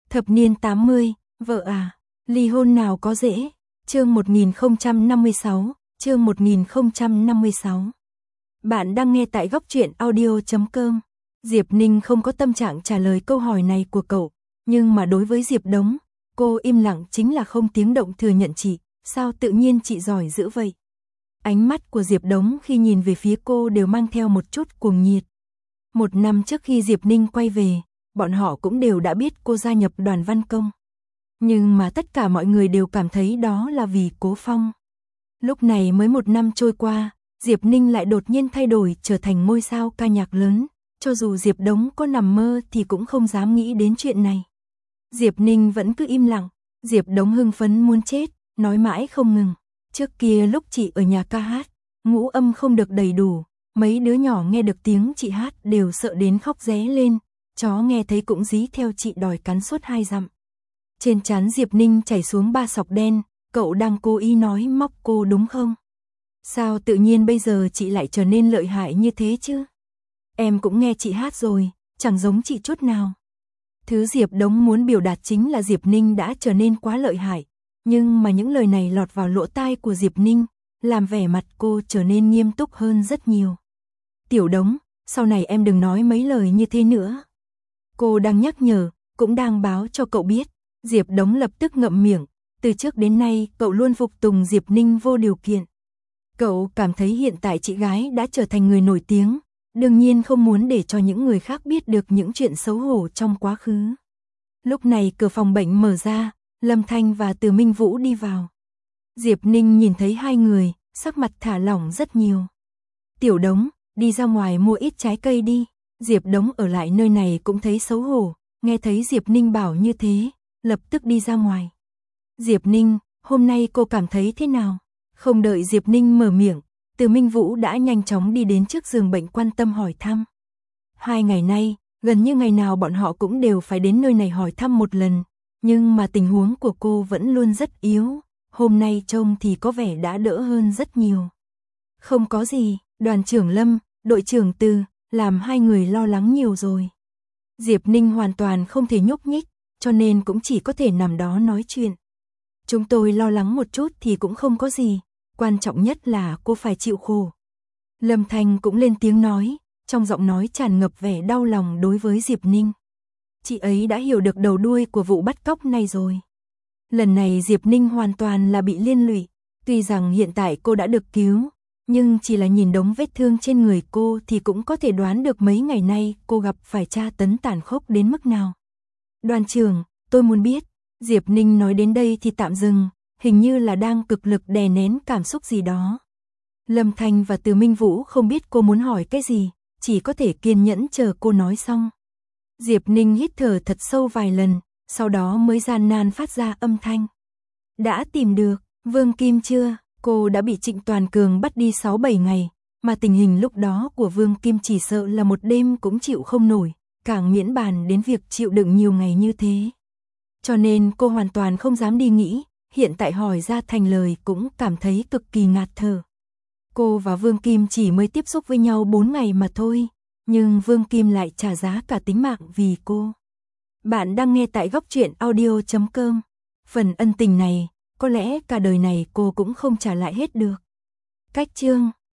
Thập niên 80, vợ à, ly hôn nào có dễ. Chương 1056, chương 1056. Bạn đang nghe tại góc truyện audio.com. Diệp Ninh không có tâm trạng trả lời câu hỏi này của cậu, nhưng mà đối với Diệp Đống, cô im lặng chính là không tiếng động thừa nhận chị, sao tự nhiên chị giỏi dữ vậy. Ánh mắt của Diệp Đống khi nhìn về phía cô đều mang theo một chút cuồng nhiệt. Một năm trước khi Diệp Ninh quay về, bọn họ cũng đều đã biết cô gia nhập Đoàn Văn Công. Nhưng mà tất cả mọi người đều cảm thấy đó là vì Cố Phong. Lúc này mới một năm trôi qua, Diệp Ninh lại đột nhiên thay đổi trở thành ngôi sao ca nhạc lớn. Cho dù Diệp Đống có nằm mơ thì cũng không dám nghĩ đến chuyện này. Diệp Ninh vẫn cứ im lặng, Diệp Đống hưng phấn muốn chết, nói mãi không ngừng. Trước kia lúc chị ở nhà ca hát, ngũ âm không được đầy đủ, mấy đứa nhỏ nghe được tiếng chị hát đều sợ đến khóc ré lên, chó nghe thấy cũng dí theo chị đòi cắn suốt 2 dặm. Trên trán Diệp Ninh chảy xuống 3 sọc đen, cậu đang cố ý nói móc cô đúng không? Sao tự nhiên bây giờ chị lại trở nên lợi hại như thế chứ? Em cũng nghe chị hát rồi, chẳng giống chị chút nào. Thứ Diệp Đống muốn biểu đạt chính là Diệp Ninh đã trở nên quá lợi hại, nhưng mà những lời này lọt vào lỗ tai của Diệp Ninh, làm vẻ mặt cô trở nên nghiêm túc hơn rất nhiều. Tiểu Đống, sau này em đừng nói mấy lời như thế nữa. Cô đang nhắc nhở, cũng đang báo cho cậu biết. Diệp Đống lập tức ngậm miệng, từ trước đến nay cậu luôn phục tùng Diệp Ninh vô điều kiện. Cậu cảm thấy hiện tại chị gái đã trở thành người nổi tiếng, đương nhiên không muốn để cho những người khác biết được những chuyện xấu hổ trong quá khứ. Lúc này cửa phòng bệnh mở ra, Lâm Thanh và Từ Minh Vũ đi vào. Diệp Ninh nhìn thấy hai người, sắc mặt thả lỏng rất nhiều. Tiểu Đống, đi ra ngoài mua ít trái cây đi. Diệp Đống ở lại nơi này cũng thấy xấu hổ, nghe thấy Diệp Ninh bảo như thế, lập tức đi ra ngoài. Diệp Ninh, hôm nay cô cảm thấy thế nào? Không đợi Diệp Ninh mở miệng, Từ Minh Vũ đã nhanh chóng đi đến trước giường bệnh quan tâm hỏi thăm. 2 ngày nay, gần như ngày nào bọn họ cũng đều phải đến nơi này hỏi thăm một lần, nhưng mà tình huống của cô vẫn luôn rất yếu, hôm nay trông thì có vẻ đã đỡ hơn rất nhiều. Không có gì, đoàn trưởng Lâm, đội trưởng Từ, làm hai người lo lắng nhiều rồi. Diệp Ninh hoàn toàn không thể nhúc nhích, cho nên cũng chỉ có thể nằm đó nói chuyện. Chúng tôi lo lắng một chút thì cũng không có gì, quan trọng nhất là cô phải chịu khổ. Lâm Thanh cũng lên tiếng nói, trong giọng nói tràn ngập vẻ đau lòng đối với Diệp Ninh. Chị ấy đã hiểu được đầu đuôi của vụ bắt cóc này rồi. Lần này Diệp Ninh hoàn toàn là bị liên lụy, tuy rằng hiện tại cô đã được cứu, nhưng chỉ là nhìn đống vết thương trên người cô thì cũng có thể đoán được mấy ngày nay cô gặp phải tra tấn tàn khốc đến mức nào. Đoàn trưởng, tôi muốn biết. Diệp Ninh nói đến đây thì tạm dừng, hình như là đang cực lực đè nén cảm xúc gì đó. Lâm Thanh và Từ Minh Vũ không biết cô muốn hỏi cái gì, chỉ có thể kiên nhẫn chờ cô nói xong. Diệp Ninh hít thở thật sâu vài lần, sau đó mới gian nan phát ra âm thanh. Đã tìm được, Vương Kim chưa? Cô đã bị Trịnh Toàn Cường bắt đi 6-7 ngày, mà tình hình lúc đó của Vương Kim chỉ sợ là một đêm cũng chịu không nổi, càng miễn bàn đến việc chịu đựng nhiều ngày như thế. Cho nên cô hoàn toàn không dám đi nghĩ, hiện tại hỏi ra thành lời cũng cảm thấy cực kỳ ngạt thở. Cô và Vương Kim chỉ mới tiếp xúc với nhau 4 ngày mà thôi, nhưng Vương Kim lại trả giá cả tính mạng vì cô. Bạn đang nghe tại góc truyện audio.com. Phần ân tình này, có lẽ cả đời này cô cũng không trả lại hết được. Cách chương